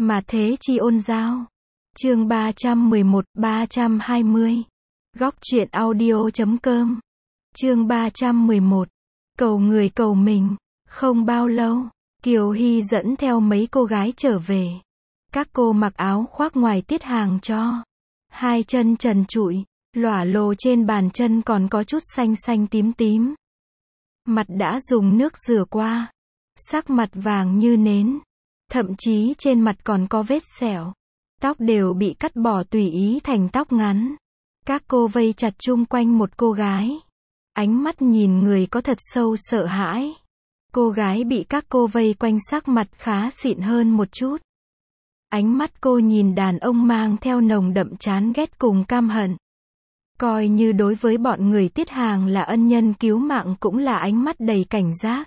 Mà thế chi ôn giao. Chương 311-320. Góc truyện audio.com. Chương 311. Cầu người cầu mình. Không bao lâu, Kiều Hy dẫn theo mấy cô gái trở về. Các cô mặc áo khoác ngoài tiết hàng cho. Hai chân trần trụi, lỏa lồ trên bàn chân còn có chút xanh xanh tím tím. Mặt đã dùng nước rửa qua. Sắc mặt vàng như nến. Thậm chí trên mặt còn có vết sẹo. Tóc đều bị cắt bỏ tùy ý thành tóc ngắn. Các cô vây chặt chung quanh một cô gái. Ánh mắt nhìn người có thật sâu sợ hãi. Cô gái bị các cô vây quanh sắc mặt khá xịn hơn một chút. Ánh mắt cô nhìn đàn ông mang theo nồng đậm chán ghét cùng căm hận. Coi như đối với bọn người tiết hàng là ân nhân cứu mạng cũng là ánh mắt đầy cảnh giác.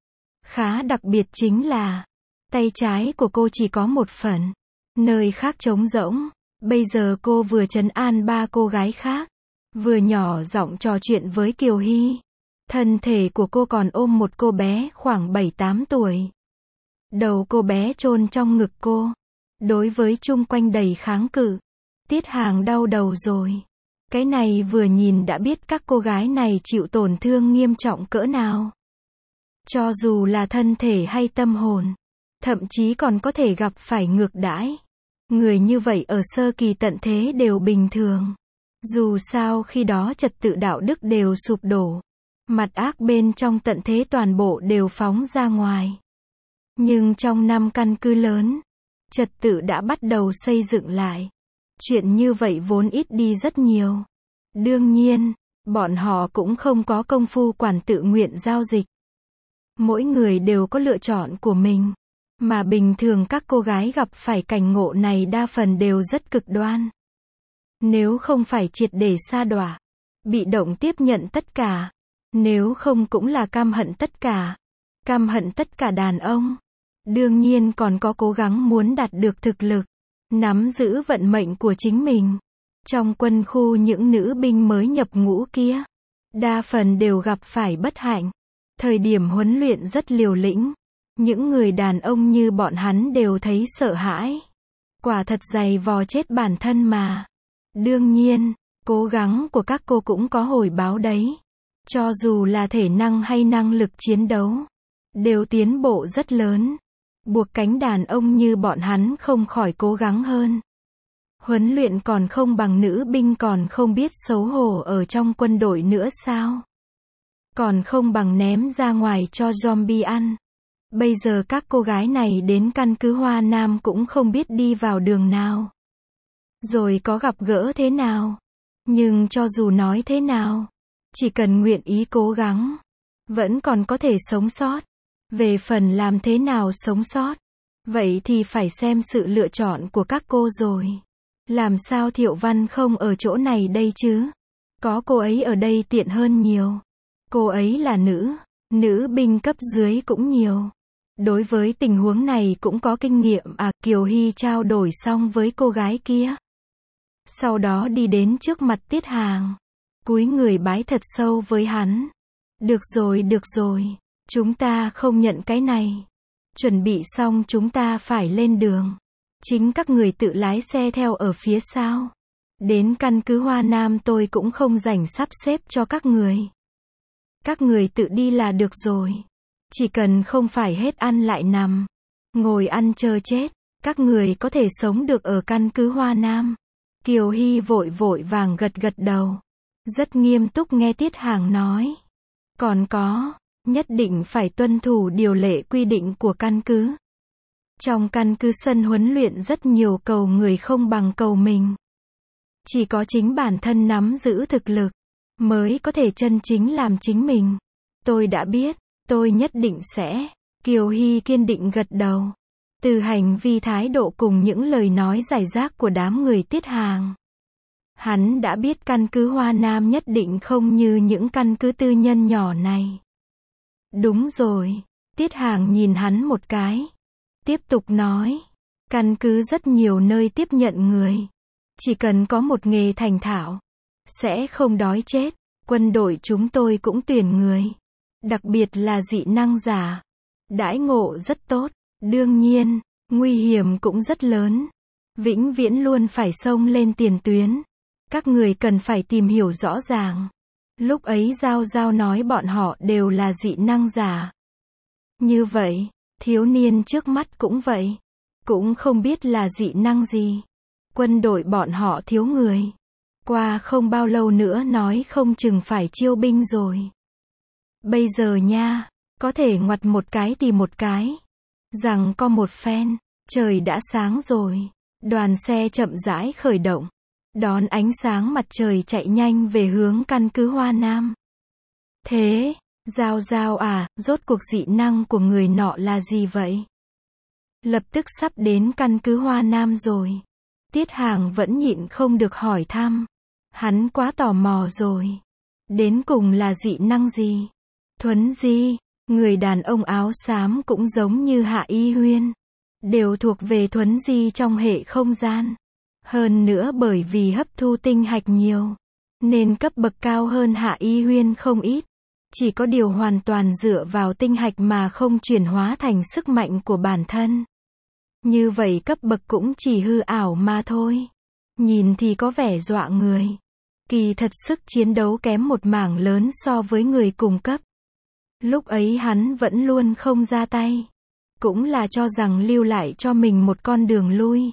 Khá đặc biệt chính là, tay trái của cô chỉ có một phần, nơi khác trống rỗng. Bây giờ cô vừa trấn an ba cô gái khác, vừa nhỏ giọng trò chuyện với Kiều Hy. Thân thể của cô còn ôm một cô bé khoảng 7-8 tuổi. Đầu cô bé chôn trong ngực cô. Đối với chung quanh đầy kháng cự. Tiết hàng đau đầu rồi. Cái này vừa nhìn đã biết các cô gái này chịu tổn thương nghiêm trọng cỡ nào. Cho dù là thân thể hay tâm hồn, thậm chí còn có thể gặp phải ngược đãi. Người như vậy ở sơ kỳ tận thế đều bình thường. Dù sao khi đó trật tự đạo đức đều sụp đổ. Mặt ác bên trong tận thế toàn bộ đều phóng ra ngoài. Nhưng trong năm căn cứ lớn, trật tự đã bắt đầu xây dựng lại. Chuyện như vậy vốn ít đi rất nhiều. Đương nhiên, bọn họ cũng không có công phu quản tự nguyện giao dịch. Mỗi người đều có lựa chọn của mình. Mà bình thường các cô gái gặp phải cảnh ngộ này đa phần đều rất cực đoan. Nếu không phải triệt để sa đọa, bị động tiếp nhận tất cả. Nếu không cũng là căm hận tất cả. Căm hận tất cả đàn ông. Đương nhiên còn có cố gắng muốn đạt được thực lực. Nắm giữ vận mệnh của chính mình. Trong quân khu những nữ binh mới nhập ngũ kia, đa phần đều gặp phải bất hạnh. Thời điểm huấn luyện rất liều lĩnh. Những người đàn ông như bọn hắn đều thấy sợ hãi. Quả thật dày vò chết bản thân mà. Đương nhiên, cố gắng của các cô cũng có hồi báo đấy. Cho dù là thể năng hay năng lực chiến đấu, đều tiến bộ rất lớn. Buộc cánh đàn ông như bọn hắn không khỏi cố gắng hơn. Huấn luyện còn không bằng nữ binh còn không biết xấu hổ ở trong quân đội nữa sao? Còn không bằng ném ra ngoài cho zombie ăn. Bây giờ các cô gái này đến căn cứ Hoa Nam cũng không biết đi vào đường nào. Rồi có gặp gỡ thế nào. Nhưng cho dù nói thế nào, chỉ cần nguyện ý cố gắng, vẫn còn có thể sống sót. Về phần làm thế nào sống sót, vậy thì phải xem sự lựa chọn của các cô rồi. Làm sao Thiệu Văn không ở chỗ này đây chứ? Có cô ấy ở đây tiện hơn nhiều. Cô ấy là nữ binh cấp dưới cũng nhiều. Đối với tình huống này cũng có kinh nghiệm à. Kiều Hy trao đổi xong với cô gái kia. Sau đó đi đến trước mặt Tiết Hàng. Cúi người bái thật sâu với hắn. Được rồi. Chúng ta không nhận cái này. Chuẩn bị xong chúng ta phải lên đường. Chính các người tự lái xe theo ở phía sau. Đến căn cứ Hoa Nam tôi cũng không rảnh sắp xếp cho các người. Các người tự đi là được rồi. Chỉ cần không phải hết ăn lại nằm, ngồi ăn chờ chết, các người có thể sống được ở căn cứ Hoa Nam. Kiều Hy vội vàng gật đầu. Rất nghiêm túc nghe Tiết Hàng nói. Còn có, nhất định phải tuân thủ điều lệ quy định của căn cứ. Trong căn cứ sân huấn luyện rất nhiều cầu người không bằng cầu mình. Chỉ có chính bản thân nắm giữ thực lực, mới có thể chân chính làm chính mình. Tôi đã biết, tôi nhất định sẽ. Kiều Hy kiên định gật đầu. Từ hành vi thái độ cùng những lời nói giải rác của đám người Tiết Hàng, hắn đã biết căn cứ Hoa Nam nhất định không như những căn cứ tư nhân nhỏ này. Đúng rồi. Tiết Hàng nhìn hắn một cái. Tiếp tục nói. Căn cứ rất nhiều nơi tiếp nhận người. Chỉ cần có một nghề thành thạo, sẽ không đói chết. Quân đội chúng tôi cũng tuyển người. Đặc biệt là dị năng giả. Đãi ngộ rất tốt. Đương nhiên, Nguy hiểm cũng rất lớn. Vĩnh viễn luôn phải xông lên tiền tuyến. Các người cần phải tìm hiểu rõ ràng. Lúc ấy Giao Giao nói bọn họ đều là dị năng giả. Như vậy, thiếu niên trước mắt cũng vậy. Cũng không biết là dị năng gì. Quân đội bọn họ thiếu người. Qua không bao lâu nữa nói không chừng phải chiêu binh rồi. Bây giờ nha, có thể ngoặt một cái thì một cái. Rằng có một phen, trời đã sáng rồi. Đoàn xe chậm rãi khởi động. Đón ánh sáng mặt trời chạy nhanh về hướng căn cứ Hoa Nam. Thế, Giao Giao à, rốt cuộc dị năng của người nọ là gì vậy? Lập tức sắp đến căn cứ Hoa Nam rồi. Tiết Hàng vẫn nhịn không được hỏi thăm. Hắn quá tò mò rồi. Đến cùng là dị năng gì? Thuấn di, người đàn ông áo xám cũng giống như Hạ Y Huyên. Đều thuộc về thuấn di trong hệ không gian. Hơn nữa bởi vì hấp thu tinh hạch nhiều. Nên cấp bậc cao hơn Hạ Y Huyên không ít. Chỉ có điều hoàn toàn dựa vào tinh hạch mà không chuyển hóa thành sức mạnh của bản thân. Như vậy cấp bậc cũng chỉ hư ảo mà thôi. Nhìn thì có vẻ dọa người. Kỳ thật sức chiến đấu kém một mảng lớn so với người cùng cấp. Lúc ấy hắn vẫn luôn không ra tay. Cũng là cho rằng lưu lại cho mình một con đường lui.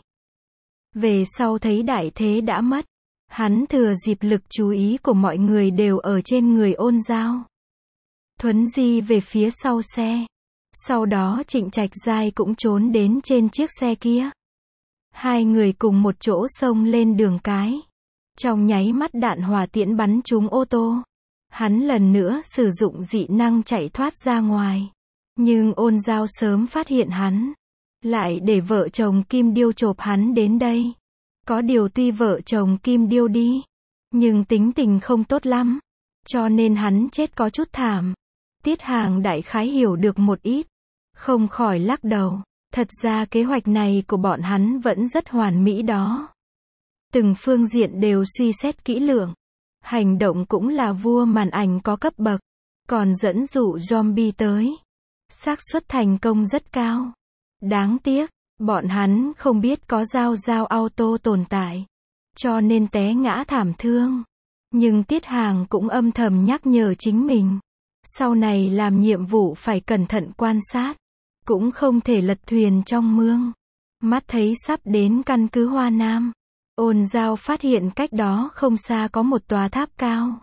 Về sau thấy đại thế đã mất. Hắn thừa dịp lực chú ý của mọi người đều ở trên người Ôn Giao. Thuấn di về phía sau xe. Sau đó Trịnh Trạch Giai cũng trốn đến trên chiếc xe kia. Hai người cùng một chỗ xông lên đường cái. Trong nháy mắt đạn hỏa tiễn bắn trúng ô tô. Hắn lần nữa sử dụng dị năng chạy thoát ra ngoài. Nhưng Ôn Giao sớm phát hiện hắn. Lại để vợ chồng Kim Điêu chộp hắn đến đây. Có điều tuy vợ chồng Kim Điêu đi. Nhưng tính tình không tốt lắm. Cho nên hắn chết có chút thảm. Tiết Hàng đại khái hiểu được một ít. Không khỏi lắc đầu. Thật ra kế hoạch này của bọn hắn vẫn rất hoàn mỹ đó. Từng phương diện đều suy xét kỹ lưỡng. Hành động cũng là vua màn ảnh có cấp bậc. Còn dẫn dụ zombie tới. Xác suất thành công rất cao. Đáng tiếc, bọn hắn không biết có Giao Giao auto tồn tại. Cho nên té ngã thảm thương. Nhưng Tiết Hàng cũng âm thầm nhắc nhở chính mình. Sau này làm nhiệm vụ phải cẩn thận quan sát. Cũng không thể lật thuyền trong mương. Mắt thấy sắp đến căn cứ Hoa Nam. Ôn Giao phát hiện cách đó không xa có một tòa tháp cao.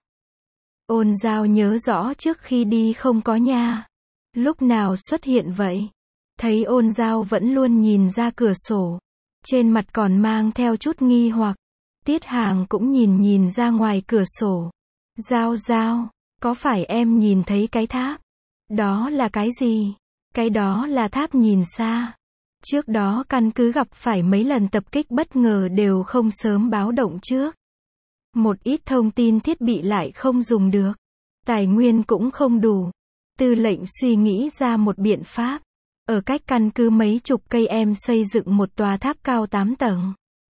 Ôn Giao nhớ rõ trước khi đi không có nha. Lúc nào xuất hiện vậy? Thấy Ôn Giao vẫn luôn nhìn ra cửa sổ. Trên mặt còn mang theo chút nghi hoặc. Tiết Hàng cũng nhìn ra ngoài cửa sổ. Giao Giao, có phải em nhìn thấy cái tháp? Đó là cái gì? Cái đó là tháp nhìn xa. Trước đó căn cứ gặp phải mấy lần tập kích bất ngờ đều không sớm báo động trước. Một ít thông tin thiết bị lại không dùng được. Tài nguyên cũng không đủ. Tư lệnh suy nghĩ ra một biện pháp. Ở cách căn cứ mấy chục cây em xây dựng một tòa tháp cao 8 tầng.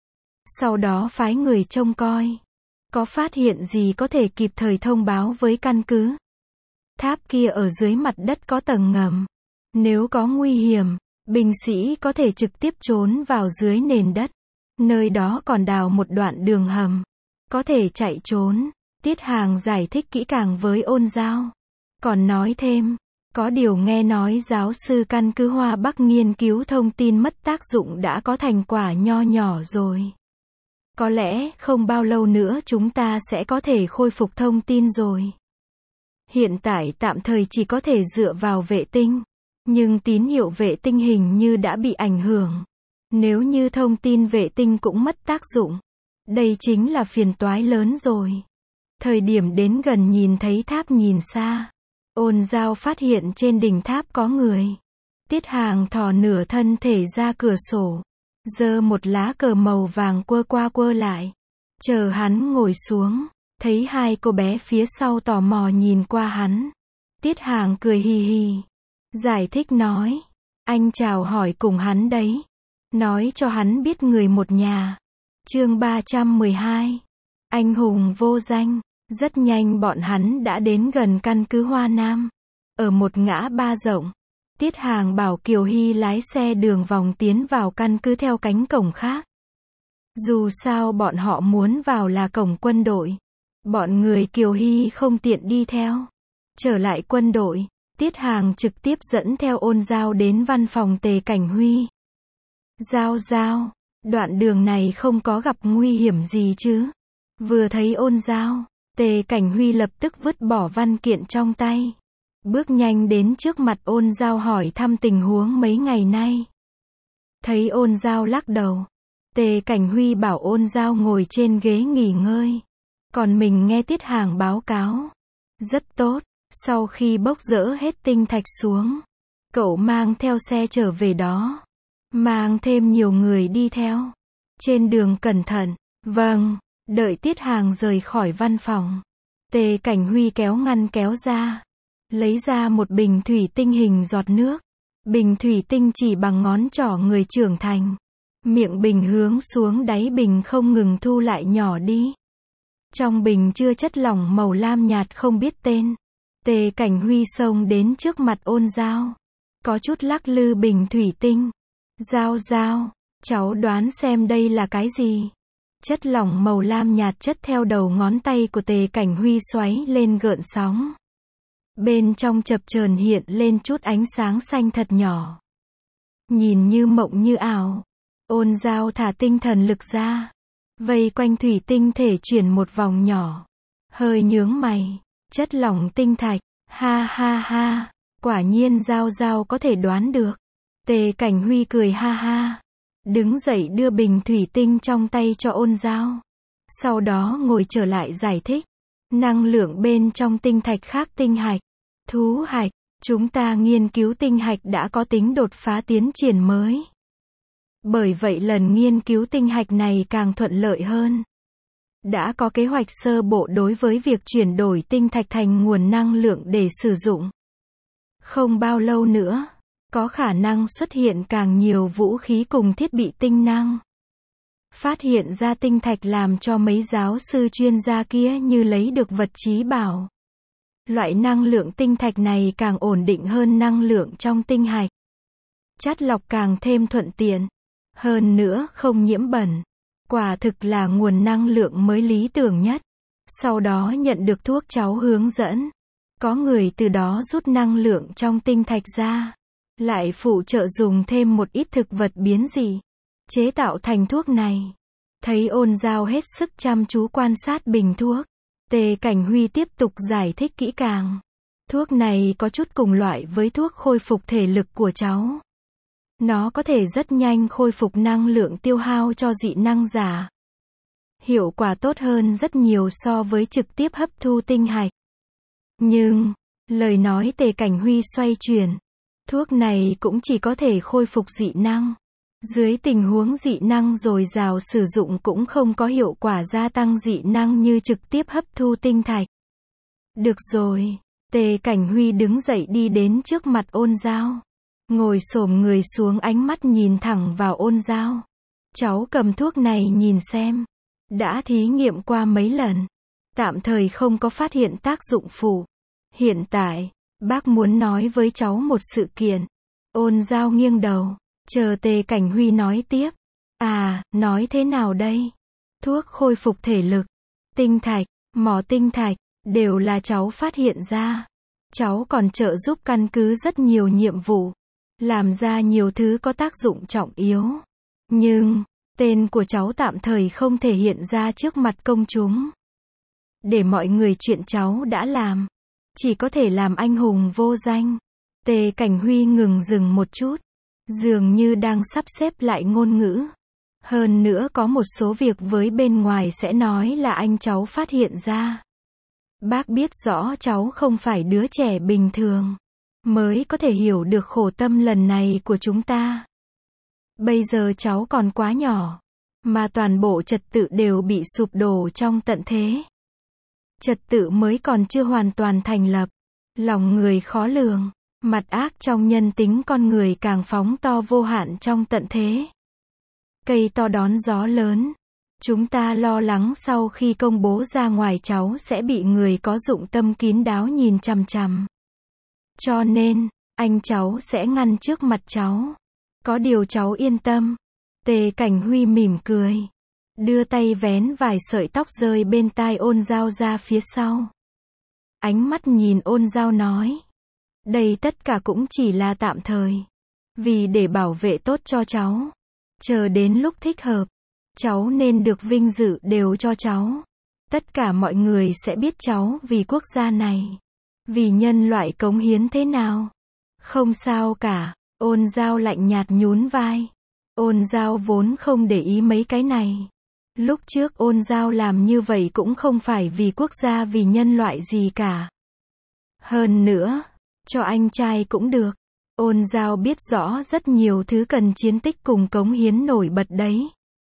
Sau đó phái người trông coi. Có phát hiện gì có thể kịp thời thông báo với căn cứ. Tháp kia ở dưới mặt đất có tầng ngầm. Nếu có nguy hiểm, binh sĩ có thể trực tiếp trốn vào dưới nền đất. Nơi đó còn đào một đoạn đường hầm. Có thể chạy trốn. Tiết Hàng giải thích kỹ càng với Ôn Giao. Còn nói thêm, có điều nghe nói giáo sư căn cứ Hoa Bắc nghiên cứu thông tin mất tác dụng đã có thành quả nho nhỏ rồi. Có lẽ không bao lâu nữa chúng ta sẽ có thể khôi phục thông tin rồi. Hiện tại tạm thời chỉ có thể dựa vào vệ tinh. Nhưng tín hiệu vệ tinh hình như đã bị ảnh hưởng. Nếu như thông tin vệ tinh cũng mất tác dụng. Đây chính là phiền toái lớn rồi. Thời điểm đến gần nhìn thấy tháp nhìn xa. Ôn Giao phát hiện trên đỉnh tháp có người. Tiết Hàng thò nửa thân thể ra cửa sổ. Giơ một lá cờ màu vàng quơ qua quơ lại. Chờ hắn ngồi xuống. Thấy hai cô bé phía sau tò mò nhìn qua hắn. Tiết Hàng cười hì hì. Giải thích nói. Anh chào hỏi cùng hắn đấy. Nói cho hắn biết người một nhà. Chương 312. Anh hùng vô danh. Rất nhanh bọn hắn đã đến gần căn cứ Hoa Nam. Ở một ngã ba rộng. Tiết Hàng bảo Kiều Hy lái xe đường vòng tiến vào căn cứ theo cánh cổng khác. Dù sao bọn họ muốn vào là cổng quân đội. Bọn người Kiều Hy không tiện đi theo. Trở lại quân đội, Tiết Hàng trực tiếp dẫn theo Ôn Giao đến văn phòng Tề Cảnh Huy. Giao, đoạn đường này không có gặp nguy hiểm gì chứ? Vừa thấy Ôn Giao, Tề Cảnh Huy lập tức vứt bỏ văn kiện trong tay. Bước nhanh đến trước mặt Ôn Giao hỏi thăm tình huống mấy ngày nay. Thấy Ôn Giao lắc đầu, Tề Cảnh Huy bảo Ôn Giao ngồi trên ghế nghỉ ngơi. Còn mình nghe Tiết Hàng báo cáo. Rất tốt, sau khi bốc dỡ hết tinh thạch xuống, cậu mang theo xe trở về đó. Mang thêm nhiều người đi theo. Trên đường cẩn thận. Vâng, đợi Tiết Hàng rời khỏi văn phòng. Tề Cảnh Huy kéo ngăn kéo ra. Lấy ra một bình thủy tinh hình giọt nước. Bình thủy tinh chỉ bằng ngón trỏ người trưởng thành. Miệng bình hướng xuống đáy bình không ngừng thu lại nhỏ đi. Trong bình chứa chất lỏng màu lam nhạt không biết tên. Tề Cảnh Huy xông đến trước mặt Ôn Giao. Có chút lắc lư bình thủy tinh. Giao, cháu đoán xem đây là cái gì? Chất lỏng màu lam nhạt chất theo đầu ngón tay của Tề Cảnh Huy xoáy lên gợn sóng. Bên trong chập chờn hiện lên chút ánh sáng xanh thật nhỏ. Nhìn như mộng như ảo. Ôn Giao thả tinh thần lực ra. Vây quanh thủy tinh thể chuyển một vòng nhỏ. Hơi nhướng mày. Chất lỏng tinh thạch. Ha. Quả nhiên Giao có thể đoán được. Tề Cảnh Huy cười ha. Đứng dậy đưa bình thủy tinh trong tay cho Ôn Giao. Sau đó ngồi trở lại giải thích. Năng lượng bên trong tinh thạch khác tinh hạch. Thú hạch. Chúng ta nghiên cứu tinh hạch đã có tính đột phá tiến triển mới. Bởi vậy lần nghiên cứu tinh hạch này càng thuận lợi hơn. Đã có kế hoạch sơ bộ đối với việc chuyển đổi tinh thạch thành nguồn năng lượng để sử dụng. Không bao lâu nữa, có khả năng xuất hiện càng nhiều vũ khí cùng thiết bị tinh năng. Phát hiện ra tinh thạch làm cho mấy giáo sư chuyên gia kia như lấy được vật chí bảo. Loại năng lượng tinh thạch này càng ổn định hơn năng lượng trong tinh hạch. Chắt lọc càng thêm thuận tiện. Hơn nữa không nhiễm bẩn. Quả thực là nguồn năng lượng mới lý tưởng nhất. Sau đó nhận được thuốc cháu hướng dẫn. Có người từ đó rút năng lượng trong tinh thạch ra. Lại phụ trợ dùng thêm một ít thực vật biến dị. Chế tạo thành thuốc này. Thấy Ôn Giao hết sức chăm chú quan sát bình thuốc. Tề Cảnh Huy tiếp tục giải thích kỹ càng. Thuốc này có chút cùng loại với thuốc khôi phục thể lực của cháu. Nó có thể rất nhanh khôi phục năng lượng tiêu hao cho dị năng giả. Hiệu quả tốt hơn rất nhiều so với trực tiếp hấp thu tinh hạch. Nhưng, lời nói Tề Cảnh Huy xoay chuyển. Thuốc này cũng chỉ có thể khôi phục dị năng. Dưới tình huống dị năng dồi dào sử dụng cũng không có hiệu quả gia tăng dị năng như trực tiếp hấp thu tinh thạch. Được rồi, Tề Cảnh Huy đứng dậy đi đến trước mặt Ôn Giao. Ngồi xổm người xuống ánh mắt nhìn thẳng vào Ôn Giao. Cháu cầm thuốc này nhìn xem. Đã thí nghiệm qua mấy lần. Tạm thời không có phát hiện tác dụng phụ. Hiện tại, bác muốn nói với cháu một sự kiện. Ôn Giao nghiêng đầu. Chờ Tề Cảnh Huy nói tiếp. À, nói thế nào đây? Thuốc khôi phục thể lực, tinh thạch, mỏ tinh thạch, đều là cháu phát hiện ra. Cháu còn trợ giúp căn cứ rất nhiều nhiệm vụ. Làm ra nhiều thứ có tác dụng trọng yếu. Nhưng, tên của cháu tạm thời không thể hiện ra trước mặt công chúng. Để mọi người chuyện cháu đã làm. Chỉ có thể làm anh hùng vô danh. Tề Cảnh Huy ngừng dừng một chút. Dường như đang sắp xếp lại ngôn ngữ. Hơn nữa có một số việc với bên ngoài sẽ nói là anh cháu phát hiện ra. Bác biết rõ cháu không phải đứa trẻ bình thường. Mới có thể hiểu được khổ tâm lần này của chúng ta. Bây giờ cháu còn quá nhỏ. Mà toàn bộ trật tự đều bị sụp đổ trong tận thế. Trật tự mới còn chưa hoàn toàn thành lập. Lòng người khó lường. Mặt ác trong nhân tính con người càng phóng to vô hạn trong tận thế. Cây to đón gió lớn. Chúng ta lo lắng sau khi công bố ra ngoài cháu sẽ bị người có dụng tâm kín đáo nhìn chằm chằm. Cho nên, anh cháu sẽ ngăn trước mặt cháu. Có điều cháu yên tâm. Tề Cảnh Huy mỉm cười, đưa tay vén vài sợi tóc rơi bên tai Ôn Dao ra phía sau. Ánh mắt nhìn Ôn Dao nói, đây tất cả cũng chỉ là tạm thời. Vì để bảo vệ tốt cho cháu. Chờ đến lúc thích hợp, cháu nên được vinh dự đều cho cháu. Tất cả mọi người sẽ biết cháu vì quốc gia này, vì nhân loại cống hiến thế nào. Không sao cả, Ôn Dao lạnh nhạt nhún vai. Ôn Dao vốn không để ý mấy cái này. Lúc trước Ôn Dao làm như vậy cũng không phải vì quốc gia vì nhân loại gì cả. Hơn nữa, cho anh trai cũng được. Ôn Dao biết rõ rất nhiều thứ cần chiến tích cùng cống hiến nổi bật đấy.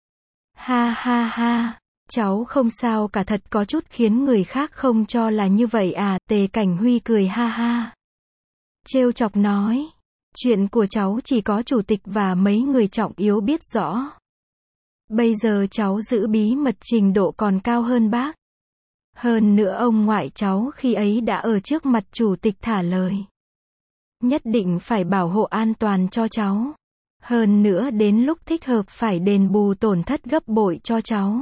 Ha ha ha, cháu không sao cả, thật có chút khiến người khác không cho là như vậy à. Tề Cảnh Huy cười ha ha, trêu chọc nói, chuyện của cháu chỉ có chủ tịch và mấy người trọng yếu biết rõ. Bây giờ cháu giữ bí mật trình độ còn cao hơn bác. Hơn nữa ông ngoại cháu khi ấy đã ở trước mặt chủ tịch thả lời. Nhất định phải bảo hộ an toàn cho cháu. Hơn nữa đến lúc thích hợp phải đền bù tổn thất gấp bội cho cháu.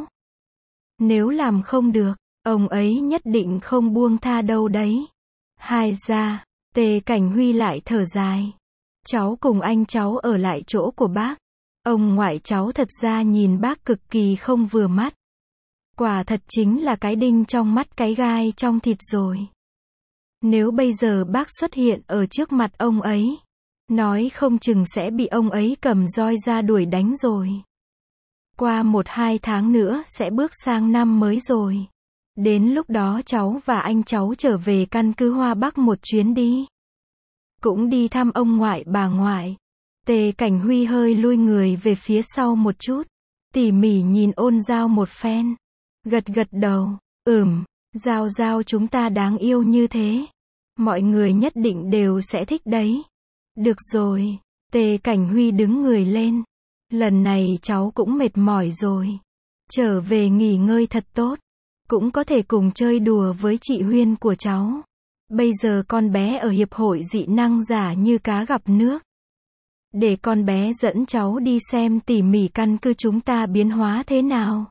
Nếu làm không được, ông ấy nhất định không buông tha đâu đấy. Hai ra, Tề Cảnh Huy lại thở dài. Cháu cùng anh cháu ở lại chỗ của bác. Ông ngoại cháu thật ra nhìn bác cực kỳ không vừa mắt. Quả thật chính là cái đinh trong mắt cái gai trong thịt rồi. Nếu bây giờ bác xuất hiện ở trước mặt ông ấy, nói không chừng sẽ bị ông ấy cầm roi ra đuổi đánh rồi. Qua 1-2 tháng nữa sẽ bước sang năm mới rồi. Đến lúc đó cháu và anh cháu trở về căn cứ Hoa Bắc một chuyến đi. Cũng đi thăm ông ngoại bà ngoại. Tề Cảnh Huy hơi lui người về phía sau một chút, tỉ mỉ nhìn Ôn Dao một phen. Gật gật đầu, Dao Dao chúng ta đáng yêu như thế. Mọi người nhất định đều sẽ thích đấy. Được rồi, Tề Cảnh Huy đứng người lên. Lần này cháu cũng mệt mỏi rồi. Trở về nghỉ ngơi thật tốt. Cũng có thể cùng chơi đùa với chị Huyên của cháu. Bây giờ con bé ở hiệp hội dị năng giả như cá gặp nước. Để con bé dẫn cháu đi xem tỉ mỉ căn cứ chúng ta biến hóa thế nào.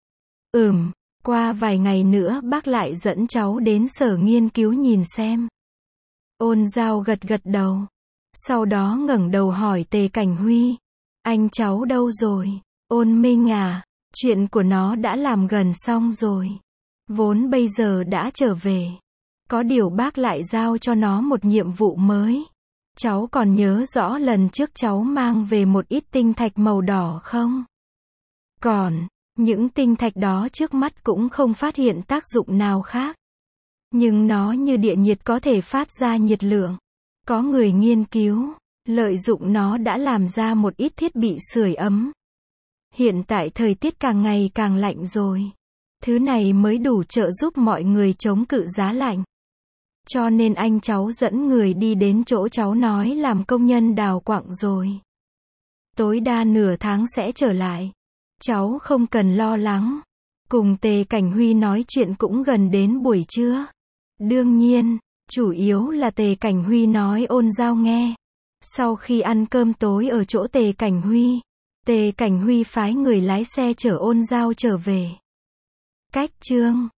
Qua vài ngày nữa bác lại dẫn cháu đến sở nghiên cứu nhìn xem. Ôn Dao gật gật đầu. Sau đó ngẩng đầu hỏi Tề Cảnh Huy. Anh cháu đâu rồi? Ôn Minh à, chuyện của nó đã làm gần xong rồi. Vốn bây giờ đã trở về. Có điều bác lại giao cho nó một nhiệm vụ mới. Cháu còn nhớ rõ lần trước cháu mang về một ít tinh thạch màu đỏ không? Còn, những tinh thạch đó trước mắt cũng không phát hiện tác dụng nào khác. Nhưng nó như địa nhiệt có thể phát ra nhiệt lượng. Có người nghiên cứu, lợi dụng nó đã làm ra một ít thiết bị sưởi ấm. Hiện tại thời tiết càng ngày càng lạnh rồi. Thứ này mới đủ trợ giúp mọi người chống cự giá lạnh. Cho nên anh cháu dẫn người đi đến chỗ cháu nói làm công nhân đào quặng rồi. Tối đa nửa tháng sẽ trở lại. Cháu không cần lo lắng. Cùng Tề Cảnh Huy nói chuyện cũng gần đến buổi trưa. Đương nhiên, chủ yếu là Tề Cảnh Huy nói Ôn Dao nghe. Sau khi ăn cơm tối ở chỗ Tề Cảnh Huy, Tề Cảnh Huy phái người lái xe chở Ôn Dao trở về. Cách chương